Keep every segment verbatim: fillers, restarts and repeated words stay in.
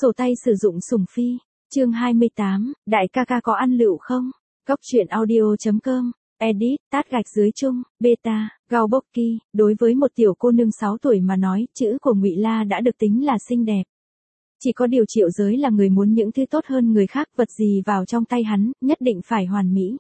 Sổ tay sử dụng sủng phi. Chương hai mươi tám, đại ca ca có ăn lựu không? Góc truyện audio chấm com. Edit, tát gạch dưới chung, beta, Gaubocki. Đối với một tiểu cô nương sáu tuổi mà nói, chữ của Ngụy La đã được tính là xinh đẹp. Chỉ có điều Triệu Giới là người muốn những thứ tốt hơn người khác, vật gì vào trong tay hắn, nhất định phải hoàn mỹ.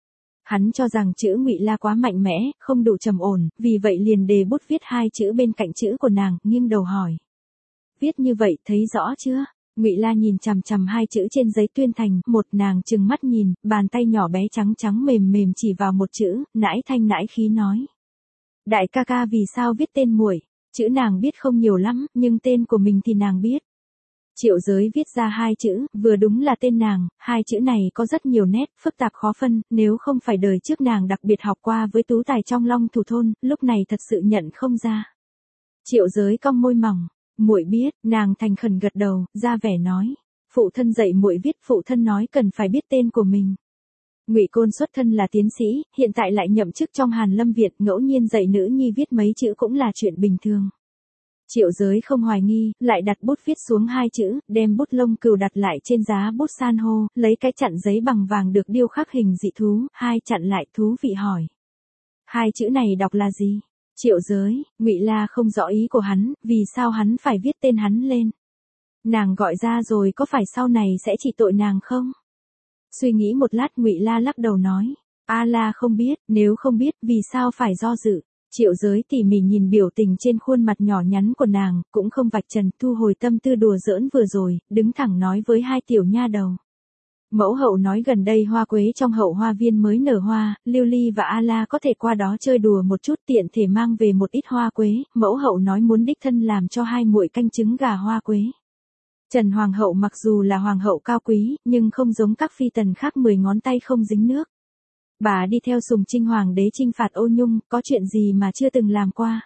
Hắn cho rằng chữ Ngụy La quá mạnh mẽ, không đủ trầm ổn, vì vậy liền đề bút viết hai chữ bên cạnh chữ của nàng, nghiêng đầu hỏi. Viết như vậy, thấy rõ chưa? Ngụy La nhìn chằm chằm hai chữ trên giấy tuyên thành, một nàng trừng mắt nhìn, bàn tay nhỏ bé trắng trắng mềm mềm chỉ vào một chữ, nãi thanh nãi khí nói. Đại ca ca vì sao viết tên muội? Chữ nàng biết không nhiều lắm, nhưng tên của mình thì nàng biết. Triệu Giới viết ra hai chữ, vừa đúng là tên nàng, hai chữ này có rất nhiều nét, phức tạp khó phân, nếu không phải đời trước nàng đặc biệt học qua với tú tài trong Long Thủ thôn, lúc này thật sự nhận không ra. Triệu Giới cong môi mỏng. Muội biết, nàng thành khẩn gật đầu, ra vẻ nói, phụ thân dạy muội viết, phụ thân nói cần phải biết tên của mình. Ngụy Côn xuất thân là tiến sĩ, hiện tại lại nhậm chức trong Hàn Lâm Viện, ngẫu nhiên dạy nữ nhi viết mấy chữ cũng là chuyện bình thường. Triệu Giới không hoài nghi, lại đặt bút viết xuống hai chữ, đem bút lông cừu đặt lại trên giá bút san hô, lấy cái chặn giấy bằng vàng được điêu khắc hình dị thú, hai chặn lại thú vị hỏi. Hai chữ này đọc là gì? Triệu Giới, Ngụy La không rõ ý của hắn, vì sao hắn phải viết tên hắn lên. Nàng gọi ra rồi có phải sau này sẽ trị tội nàng không? Suy nghĩ một lát Ngụy La lắc đầu nói, A La không biết, nếu không biết vì sao phải do dự. Triệu Giới tỉ mỉ nhìn biểu tình trên khuôn mặt nhỏ nhắn của nàng, cũng không vạch trần, thu hồi tâm tư đùa giỡn vừa rồi, đứng thẳng nói với hai tiểu nha đầu. Mẫu hậu nói gần đây hoa quế trong hậu hoa viên mới nở hoa, Lưu Ly và A La có thể qua đó chơi đùa một chút, tiện thể mang về một ít hoa quế, mẫu hậu nói muốn đích thân làm cho hai muội canh trứng gà hoa quế. Trần Hoàng hậu mặc dù là hoàng hậu cao quý, nhưng không giống các phi tần khác mười ngón tay không dính nước. Bà đi theo Sùng Trinh hoàng đế chinh phạt Ô Nhung, có chuyện gì mà chưa từng làm qua.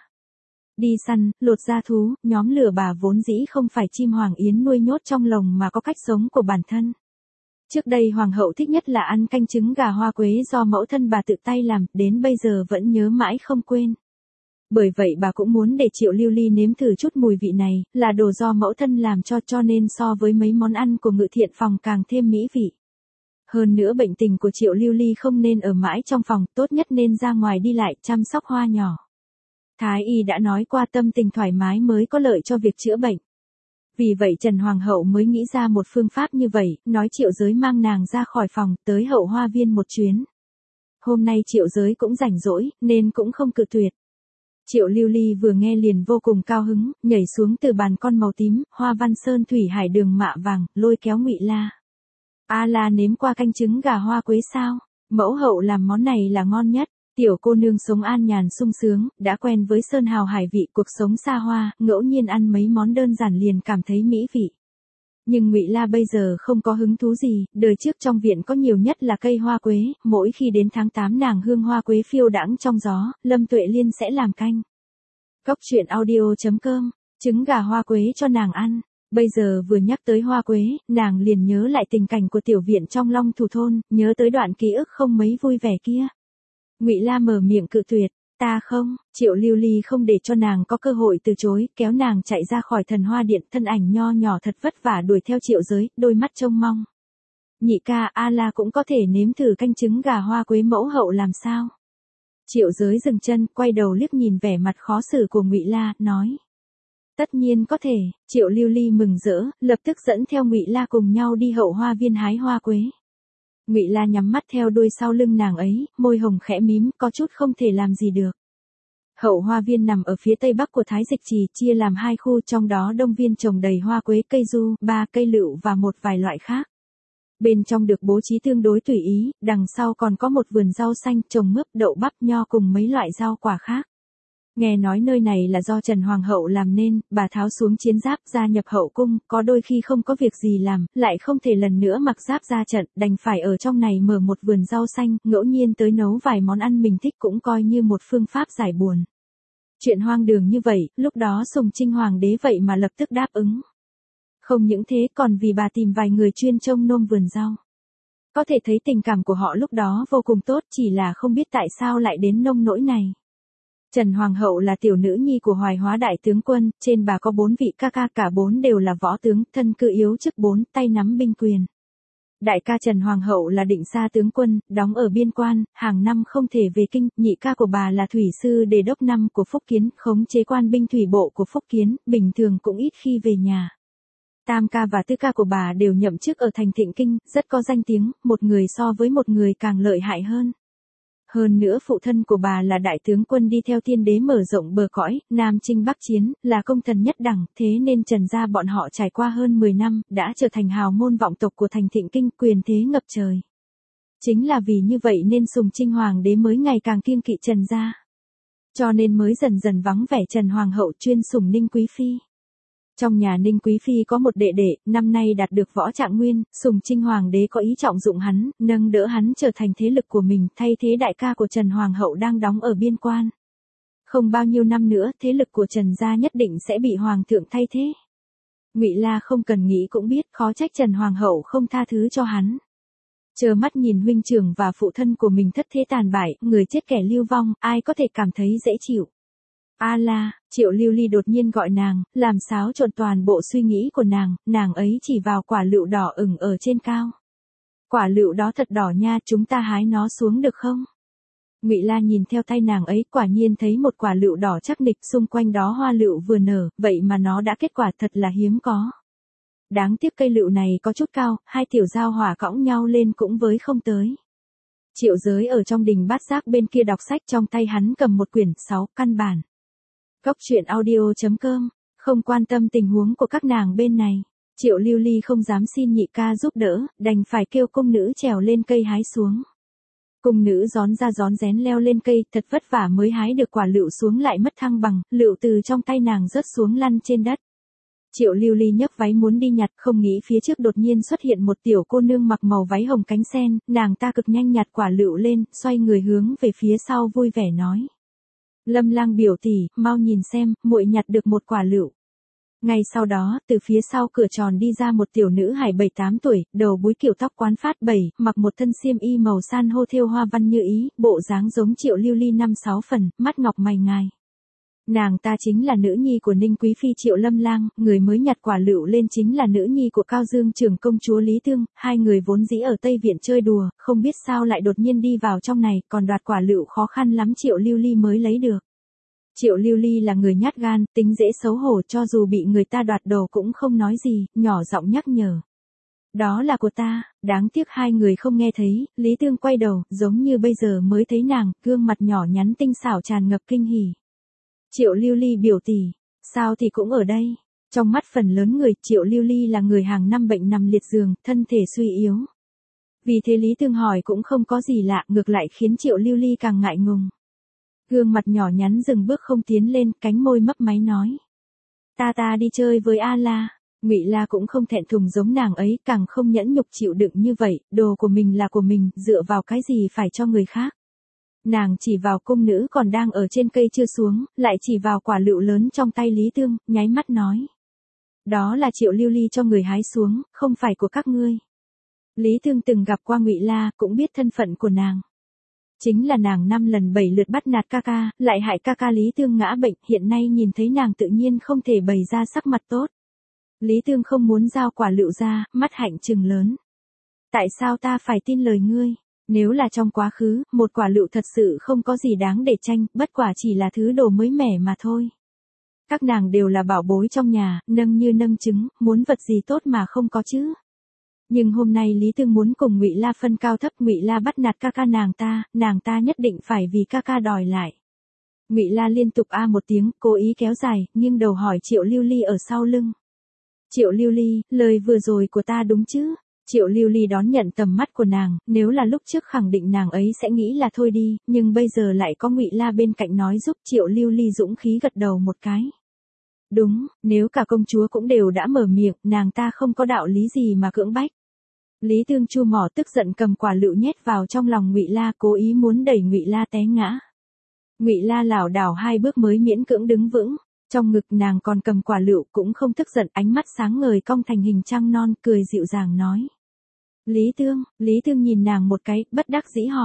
Đi săn, lột da thú, nhóm lửa bà vốn dĩ không phải chim hoàng yến nuôi nhốt trong lồng mà có cách sống của bản thân. Trước đây hoàng hậu thích nhất là ăn canh trứng gà hoa quế do mẫu thân bà tự tay làm, đến bây giờ vẫn nhớ mãi không quên. Bởi vậy bà cũng muốn để Triệu Lưu Ly nếm thử chút mùi vị này, là đồ do mẫu thân làm cho cho nên so với mấy món ăn của Ngự Thiện phòng càng thêm mỹ vị. Hơn nữa bệnh tình của Triệu Lưu Ly không nên ở mãi trong phòng, tốt nhất nên ra ngoài đi lại chăm sóc hoa nhỏ. Thái y đã nói qua tâm tình thoải mái mới có lợi cho việc chữa bệnh. Vì vậy Trần Hoàng hậu mới nghĩ ra một phương pháp như vậy, nói Triệu Giới mang nàng ra khỏi phòng, tới hậu hoa viên một chuyến. Hôm nay Triệu Giới cũng rảnh rỗi, nên cũng không cự tuyệt. Triệu Lưu Ly vừa nghe liền vô cùng cao hứng, nhảy xuống từ bàn con màu tím, hoa văn sơn thủy hải đường mạ vàng, lôi kéo Ngụy La. A La nếm qua canh trứng gà hoa quế sao? Mẫu hậu làm món này là ngon nhất. Tiểu cô nương sống an nhàn sung sướng, đã quen với sơn hào hải vị cuộc sống xa hoa, ngẫu nhiên ăn mấy món đơn giản liền cảm thấy mỹ vị. Nhưng Ngụy La bây giờ không có hứng thú gì, đời trước trong viện có nhiều nhất là cây hoa quế, mỗi khi đến tháng tám nàng hương hoa quế phiêu đãng trong gió, Lâm Tuệ Liên sẽ làm canh. Góc truyện audio chấm com, trứng gà hoa quế cho nàng ăn. Bây giờ vừa nhắc tới hoa quế, nàng liền nhớ lại tình cảnh của tiểu viện trong Long Thủ thôn, nhớ tới đoạn ký ức không mấy vui vẻ kia. Ngụy La mở miệng cự tuyệt, ta không. Triệu Lưu Ly không để cho nàng có cơ hội từ chối, kéo nàng chạy ra khỏi Thần Hoa Điện, thân ảnh nho nhỏ thật vất vả đuổi theo Triệu Giới, đôi mắt trông mong. Nhị ca, A La cũng có thể nếm thử canh trứng gà hoa quế mẫu hậu làm sao? Triệu Giới dừng chân, quay đầu liếc nhìn vẻ mặt khó xử của Ngụy La, nói. Tất nhiên có thể. Triệu Lưu Ly mừng rỡ, lập tức dẫn theo Ngụy La cùng nhau đi hậu hoa viên hái hoa quế. Ngụy La nhắm mắt theo đuôi sau lưng nàng ấy, môi hồng khẽ mím, có chút không thể làm gì được. Hậu hoa viên nằm ở phía tây bắc của Thái Dịch Trì, chia làm hai khu, trong đó đông viên trồng đầy hoa quế, cây du, ba cây lựu và một vài loại khác. Bên trong được bố trí tương đối tùy ý, đằng sau còn có một vườn rau xanh, trồng mướp, đậu bắp, nho cùng mấy loại rau quả khác. Nghe nói nơi này là do Trần Hoàng hậu làm nên, bà tháo xuống chiến giáp gia nhập hậu cung, có đôi khi không có việc gì làm, lại không thể lần nữa mặc giáp ra trận, đành phải ở trong này mở một vườn rau xanh, ngẫu nhiên tới nấu vài món ăn mình thích cũng coi như một phương pháp giải buồn. Chuyện hoang đường như vậy, lúc đó Sùng Trinh hoàng đế vậy mà lập tức đáp ứng. Không những thế còn vì bà tìm vài người chuyên trông nom vườn rau. Có thể thấy tình cảm của họ lúc đó vô cùng tốt, chỉ là không biết tại sao lại đến nông nỗi này. Trần Hoàng hậu là tiểu nữ nhi của Hoài Hóa đại tướng quân, trên bà có bốn vị ca ca, cả bốn đều là võ tướng, thân cư yếu chức bốn, tay nắm binh quyền. Đại ca Trần Hoàng hậu là Định Sa tướng quân, đóng ở biên quan, hàng năm không thể về kinh, nhị ca của bà là thủy sư đề đốc năm của Phúc Kiến, khống chế quan binh thủy bộ của Phúc Kiến, bình thường cũng ít khi về nhà. Tam ca và tứ ca của bà đều nhậm chức ở thành Thịnh Kinh, rất có danh tiếng, một người so với một người càng lợi hại hơn. Hơn nữa phụ thân của bà là đại tướng quân đi theo tiên đế mở rộng bờ cõi, Nam chinh Bắc chiến, là công thần nhất đẳng, thế nên Trần gia bọn họ trải qua hơn mười năm, đã trở thành hào môn vọng tộc của thành Thịnh Kinh, quyền thế ngập trời. Chính là vì như vậy nên Sùng Trinh hoàng đế mới ngày càng kiêng kỵ Trần gia. Cho nên mới dần dần vắng vẻ Trần Hoàng hậu chuyên sủng Ninh Quý Phi. Trong nhà Ninh Quý Phi có một đệ đệ, năm nay đạt được võ trạng nguyên, Sùng Trinh Hoàng đế có ý trọng dụng hắn, nâng đỡ hắn trở thành thế lực của mình, thay thế đại ca của Trần Hoàng hậu đang đóng ở biên quan. Không bao nhiêu năm nữa, thế lực của Trần gia nhất định sẽ bị Hoàng thượng thay thế. Ngụy La không cần nghĩ cũng biết, khó trách Trần Hoàng hậu không tha thứ cho hắn. Trơ mắt nhìn huynh trưởng và phụ thân của mình thất thế tàn bại, người chết kẻ lưu vong, ai có thể cảm thấy dễ chịu. A la, Triệu Lưu Ly đột nhiên gọi nàng, làm xáo trộn toàn bộ suy nghĩ của nàng, nàng ấy chỉ vào quả lựu đỏ ửng ở trên cao. Quả lựu đó thật đỏ nha, chúng ta hái nó xuống được không? Ngụy La nhìn theo tay nàng ấy, quả nhiên thấy một quả lựu đỏ chắc nịch, xung quanh đó hoa lựu vừa nở, vậy mà nó đã kết quả, thật là hiếm có. Đáng tiếc cây lựu này có chút cao, hai tiểu giao hỏa cõng nhau lên cũng với không tới. Triệu Giới ở trong đình Bát Giác bên kia đọc sách, trong tay hắn cầm một quyển sáu căn bản. Cốc truyện audio chấm com, không quan tâm tình huống của các nàng bên này. Triệu Lưu Ly không dám xin nhị ca giúp đỡ, đành phải kêu cung nữ trèo lên cây hái xuống. Cung nữ rón ra rón rén leo lên cây, thật vất vả mới hái được quả lựu xuống lại mất thăng bằng, lựu từ trong tay nàng rớt xuống lăn trên đất. Triệu Lưu Ly nhấc váy muốn đi nhặt, không nghĩ phía trước đột nhiên xuất hiện một tiểu cô nương mặc màu váy hồng cánh sen, nàng ta cực nhanh nhặt quả lựu lên, xoay người hướng về phía sau vui vẻ nói. Lâm Lang biểu tỷ, mau nhìn xem, muội nhặt được một quả lựu. Ngay sau đó, từ phía sau cửa tròn đi ra một tiểu nữ hài bảy tám tuổi, đầu búi kiểu tóc quán phát bảy, mặc một thân xiêm y màu san hô thêu hoa văn như ý, bộ dáng giống Triệu Lưu Ly năm sáu phần, mắt ngọc mày ngài. Nàng ta chính là nữ nhi của Ninh Quý Phi Triệu Lâm Lang, người mới nhặt quả lựu lên chính là nữ nhi của Cao Dương trưởng công chúa Lý Tương, hai người vốn dĩ ở Tây Viện chơi đùa, không biết sao lại đột nhiên đi vào trong này, còn đoạt quả lựu khó khăn lắm Triệu Lưu Ly mới lấy được. Triệu Lưu Ly là người nhát gan, tính dễ xấu hổ, cho dù bị người ta đoạt đồ cũng không nói gì, nhỏ giọng nhắc nhở. Đó là của ta, đáng tiếc hai người không nghe thấy, Lý Tương quay đầu, giống như bây giờ mới thấy nàng, gương mặt nhỏ nhắn tinh xảo tràn ngập kinh hỉ. Triệu Lưu Ly biểu tỷ, sao thì cũng ở đây. Trong mắt phần lớn người, Triệu Lưu Ly là người hàng năm bệnh nằm liệt giường, thân thể suy yếu. Vì thế Lý Tương hỏi cũng không có gì lạ, ngược lại khiến Triệu Lưu Ly càng ngại ngùng. Gương mặt nhỏ nhắn dừng bước không tiến lên, cánh môi mấp máy nói. Ta ta đi chơi với A La. Ngụy La cũng không thẹn thùng giống nàng ấy, càng không nhẫn nhục chịu đựng như vậy, đồ của mình là của mình, dựa vào cái gì phải cho người khác. Nàng chỉ vào cung nữ còn đang ở trên cây chưa xuống, lại chỉ vào quả lựu lớn trong tay Lý Tương, nháy mắt nói. Đó là Triệu Lưu Ly cho người hái xuống, không phải của các ngươi. Lý Tương từng gặp qua Ngụy La, cũng biết thân phận của nàng. Chính là nàng năm lần bảy lượt bắt nạt ca ca, lại hại ca ca Lý Tương ngã bệnh, hiện nay nhìn thấy nàng tự nhiên không thể bày ra sắc mặt tốt. Lý Tương không muốn giao quả lựu ra, mắt hạnh trừng lớn. Tại sao ta phải tin lời ngươi? Nếu là trong quá khứ, một quả lựu thật sự không có gì đáng để tranh, bất quả chỉ là thứ đồ mới mẻ mà thôi. Các nàng đều là bảo bối trong nhà, nâng như nâng trứng, muốn vật gì tốt mà không có chứ. Nhưng hôm nay Lý Tương muốn cùng Ngụy La phân cao thấp, Ngụy La bắt nạt ca ca nàng ta, nàng ta nhất định phải vì ca ca đòi lại. Ngụy La liên tục a một tiếng, cố ý kéo dài, nghiêng đầu hỏi Triệu Lưu Ly ở sau lưng. Triệu Lưu Ly, lời vừa rồi của ta đúng chứ? Triệu Lưu Ly đón nhận tầm mắt của nàng, nếu là lúc trước khẳng định nàng ấy sẽ nghĩ là thôi đi, nhưng bây giờ lại có Ngụy La bên cạnh nói giúp, Triệu Lưu Ly dũng khí gật đầu một cái. Đúng, nếu cả công chúa cũng đều đã mở miệng, nàng ta không có đạo lý gì mà cưỡng bách. Lý Tương chu mỏ tức giận cầm quả lựu nhét vào trong lòng Ngụy La, cố ý muốn đẩy Ngụy La té ngã. Ngụy La lảo đảo hai bước mới miễn cưỡng đứng vững, trong ngực nàng còn cầm quả lựu, cũng không tức giận, ánh mắt sáng ngời cong thành hình trăng non, cười dịu dàng nói. Lý Tương, Lý Tương nhìn nàng một cái, bất đắc dĩ hỏi.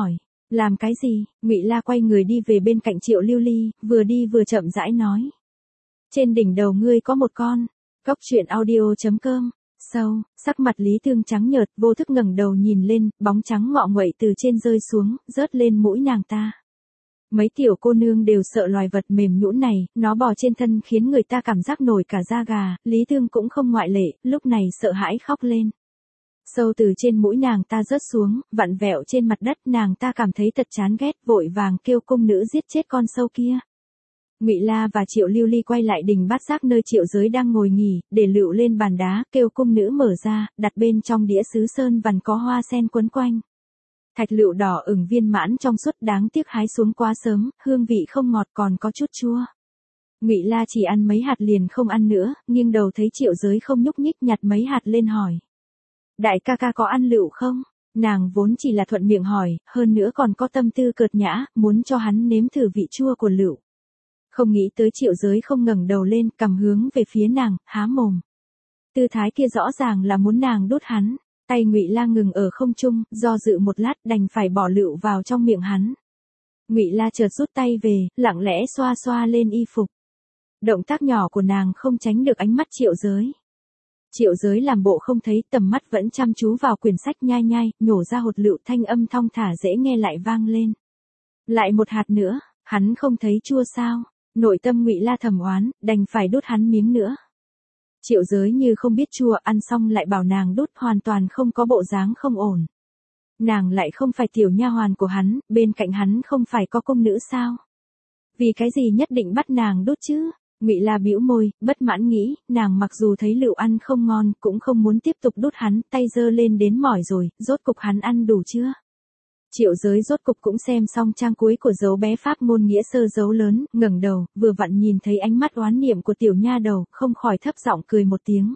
Làm cái gì? Ngụy La quay người đi về bên cạnh Triệu Lưu Ly, vừa đi vừa chậm rãi nói. Trên đỉnh đầu ngươi có một con. Cốc truyện audio chấm com. Sâu, sắc mặt Lý Thương trắng nhợt, vô thức ngẩng đầu nhìn lên, bóng trắng ngọ nguậy từ trên rơi xuống, rớt lên mũi nàng ta. Mấy tiểu cô nương đều sợ loài vật mềm nhũn này, nó bò trên thân khiến người ta cảm giác nổi cả da gà, Lý Thương cũng không ngoại lệ, lúc này sợ hãi khóc lên. Sâu từ trên mũi nàng ta rớt xuống, vặn vẹo trên mặt đất, nàng ta cảm thấy thật chán ghét, vội vàng kêu cung nữ giết chết con sâu kia. Ngụy La và Triệu Lưu Ly quay lại đình Bát Giác nơi Triệu Giới đang ngồi nghỉ, để lựu lên bàn đá, kêu cung nữ mở ra, đặt bên trong đĩa sứ sơn vằn có hoa sen quấn quanh. Thạch lựu đỏ ửng viên mãn trong suốt, đáng tiếc hái xuống quá sớm, hương vị không ngọt còn có chút chua. Ngụy La chỉ ăn mấy hạt liền không ăn nữa, nghiêng đầu thấy Triệu Giới không nhúc nhích, nhặt mấy hạt lên hỏi. Đại ca ca có ăn lựu không? Nàng vốn chỉ là thuận miệng hỏi, hơn nữa còn có tâm tư cợt nhã, muốn cho hắn nếm thử vị chua của lựu. Không nghĩ tới Triệu Giới không ngẩng đầu lên, cầm hướng về phía nàng, há mồm. Tư thái kia rõ ràng là muốn nàng đút hắn. Tay Ngụy La ngừng ở không trung, do dự một lát đành phải bỏ lựu vào trong miệng hắn. Ngụy La chợt rút tay về, lặng lẽ xoa xoa lên y phục. Động tác nhỏ của nàng không tránh được ánh mắt Triệu Giới. Triệu Giới làm bộ không thấy, tầm mắt vẫn chăm chú vào quyển sách, nhai nhai, nhổ ra hột lựu, thanh âm thong thả dễ nghe lại vang lên. Lại một hạt nữa, hắn không thấy chua sao? Nội tâm Ngụy La thầm oán, đành phải đút hắn miếng nữa. Triệu Giới như không biết chua, ăn xong lại bảo nàng đút, hoàn toàn không có bộ dáng không ổn. Nàng lại không phải tiểu nha hoàn của hắn, bên cạnh hắn không phải có cung nữ sao? Vì cái gì nhất định bắt nàng đút chứ? Ngụy La bĩu môi, bất mãn nghĩ, nàng mặc dù thấy lựu ăn không ngon, cũng không muốn tiếp tục đút hắn, tay giơ lên đến mỏi rồi, rốt cục hắn ăn đủ chưa? Triệu Giới rốt cục cũng xem xong trang cuối của dấu bé pháp ngôn nghĩa sơ dấu lớn, ngẩng đầu, vừa vặn nhìn thấy ánh mắt oán niệm của tiểu nha đầu, không khỏi thấp giọng cười một tiếng.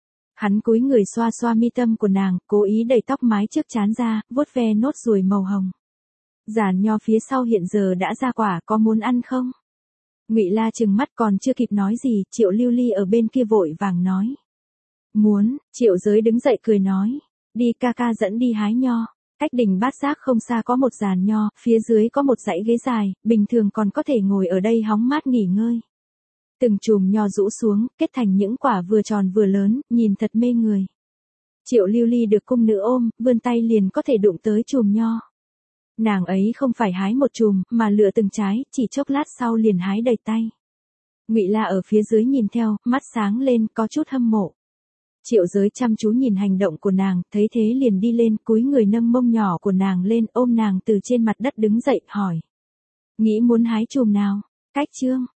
Hắn cúi người xoa xoa mi tâm của nàng, cố ý đẩy tóc mái trước trán ra, vuốt ve nốt ruồi màu hồng. Giàn nho phía sau hiện giờ đã ra quả, có muốn ăn không? Ngụy La trừng mắt, còn chưa kịp nói gì, Triệu Lưu Ly ở bên kia vội vàng nói. Muốn. Triệu Giới đứng dậy cười nói. Đi, ca ca dẫn đi hái nho. Cách đình Bát Giác không xa có một giàn nho, phía dưới có một dãy ghế dài, bình thường còn có thể ngồi ở đây hóng mát nghỉ ngơi. Từng chùm nho rũ xuống, kết thành những quả vừa tròn vừa lớn, nhìn thật mê người. Triệu Lưu Ly được cung nữ ôm, vươn tay liền có thể đụng tới chùm nho. Nàng ấy không phải hái một chùm, mà lựa từng trái, chỉ chốc lát sau liền hái đầy tay. Ngụy La ở phía dưới nhìn theo, mắt sáng lên, có chút hâm mộ. Triệu Giới chăm chú nhìn hành động của nàng, thấy thế liền đi lên, cúi người nâng mông nhỏ của nàng lên, ôm nàng từ trên mặt đất đứng dậy, hỏi. Nghĩ muốn hái chùm nào? Cách chương.